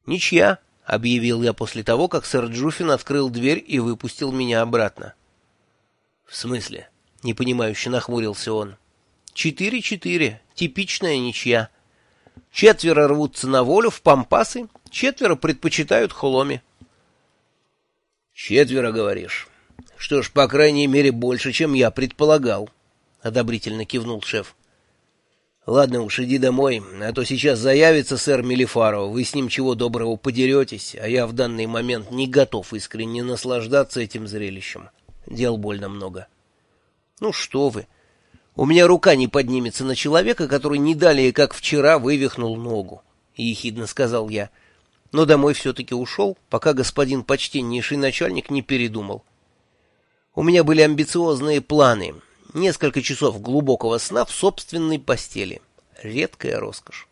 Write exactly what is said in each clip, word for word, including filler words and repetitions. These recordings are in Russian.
«Ничья», — объявил я после того, как сэр Джуффин открыл дверь и выпустил меня обратно. «В смысле?» — непонимающе нахмурился он. «Четыре-четыре. Типичная ничья. Четверо рвутся на волю в пампасы, четверо предпочитают холоми». «Четверо, говоришь? Что ж, по крайней мере, больше, чем я предполагал», — одобрительно кивнул шеф. «Ладно уж, иди домой, а то сейчас заявится сэр Мелифаро, вы с ним чего доброго подеретесь, а я в данный момент не готов искренне наслаждаться этим зрелищем. Дел больно много». «Ну что вы, у меня рука не поднимется на человека, который не далее, как вчера, вывихнул ногу», — ехидно сказал я. Но домой все-таки ушел, пока господин почтеннейший начальник не передумал. У меня были амбициозные планы. Несколько часов глубокого сна в собственной постели. Редкая роскошь.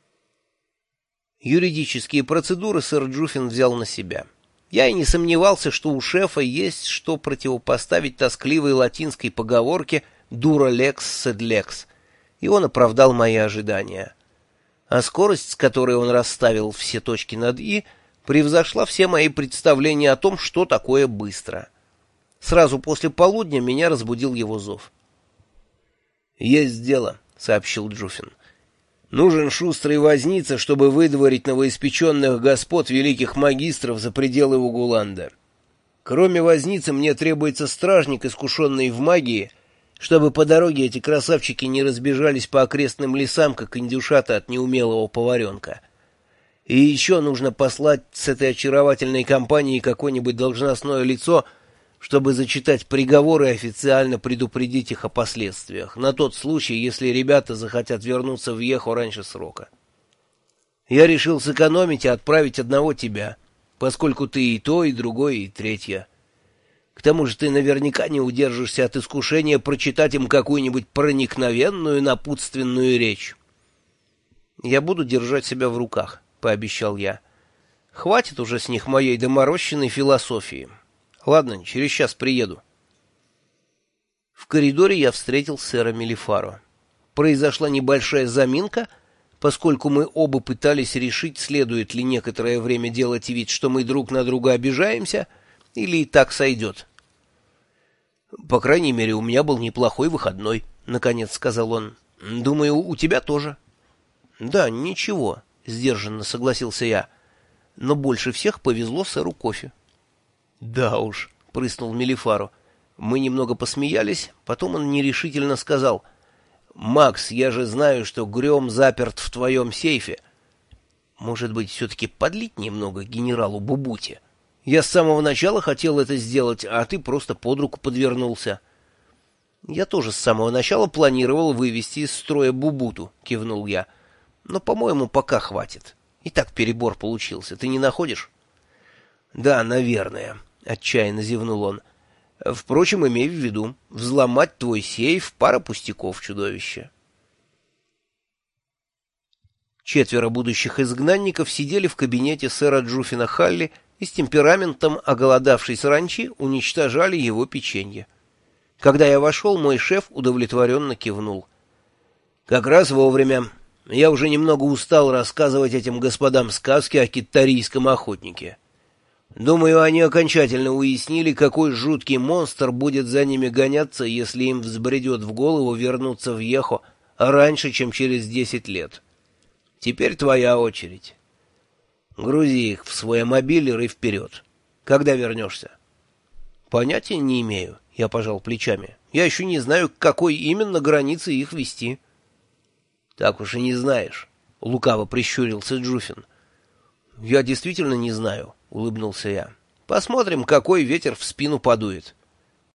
Юридические процедуры сэр Джуффин взял на себя. Я и не сомневался, что у шефа есть что противопоставить тоскливой латинской поговорке «дура лекс сед лекс», и он оправдал мои ожидания. А скорость, с которой он расставил все точки над «и», превзошла все мои представления о том, что такое быстро. Сразу после полудня меня разбудил его зов. «Есть дело», — сообщил Джуффин. «Нужен шустрый возница, чтобы выдворить новоиспеченных господ великих магистров за пределы Угуланда. Кроме возницы мне требуется стражник, искушенный в магии, чтобы по дороге эти красавчики не разбежались по окрестным лесам, как индюшата от неумелого поваренка. И еще нужно послать с этой очаровательной компанией какое-нибудь должностное лицо, чтобы зачитать приговор и официально предупредить их о последствиях, на тот случай, если ребята захотят вернуться в Ехо раньше срока. Я решил сэкономить и отправить одного тебя, поскольку ты и то, и другое, и третье. К тому же ты наверняка не удержишься от искушения прочитать им какую-нибудь проникновенную напутственную речь». «Я буду держать себя в руках», — пообещал я. «Хватит уже с них моей доморощенной философии. Ладно, через час приеду». В коридоре я встретил сэра Мелифаро. Произошла небольшая заминка, поскольку мы оба пытались решить, следует ли некоторое время делать вид, что мы друг на друга обижаемся, или и так сойдет. «По крайней мере, у меня был неплохой выходной», — наконец сказал он. «Думаю, у тебя тоже». «Да, ничего», — сдержанно согласился я. «Но больше всех повезло сэру Кофе». «Да уж», — прыснул Мелифаро. Мы немного посмеялись, потом он нерешительно сказал: «Макс, я же знаю, что Грём заперт в твоем сейфе. Может быть, все-таки подлить немного генералу Бубуте? Я с самого начала хотел это сделать, а ты просто под руку подвернулся». «Я тоже с самого начала планировал вывести из строя Бубуту», — кивнул я. «Но, по-моему, пока хватит. И так перебор получился. Ты не находишь?» «Да, наверное», — отчаянно зевнул он. «Впрочем, имей в виду, взломать твой сейф — пара пустяков, чудовище». Четверо будущих изгнанников сидели в кабинете сэра Джуффина Халли и с темпераментом оголодавшей саранчи уничтожали его печенье. Когда я вошел, мой шеф удовлетворенно кивнул. «Как раз вовремя. Я уже немного устал рассказывать этим господам сказки о киттарийском охотнике. Думаю, они окончательно уяснили, какой жуткий монстр будет за ними гоняться, если им взбредет в голову вернуться в Ехо раньше, чем через десять лет. Теперь твоя очередь. Грузи их в свой мобилер и вперед. Когда вернешься?» «Понятия не имею», — я пожал плечами. «Я еще не знаю, к какой именно границе их вести». «Так уж и не знаешь», — лукаво прищурился Джуффин. «Я действительно не знаю», — улыбнулся я. «Посмотрим, какой ветер в спину подует».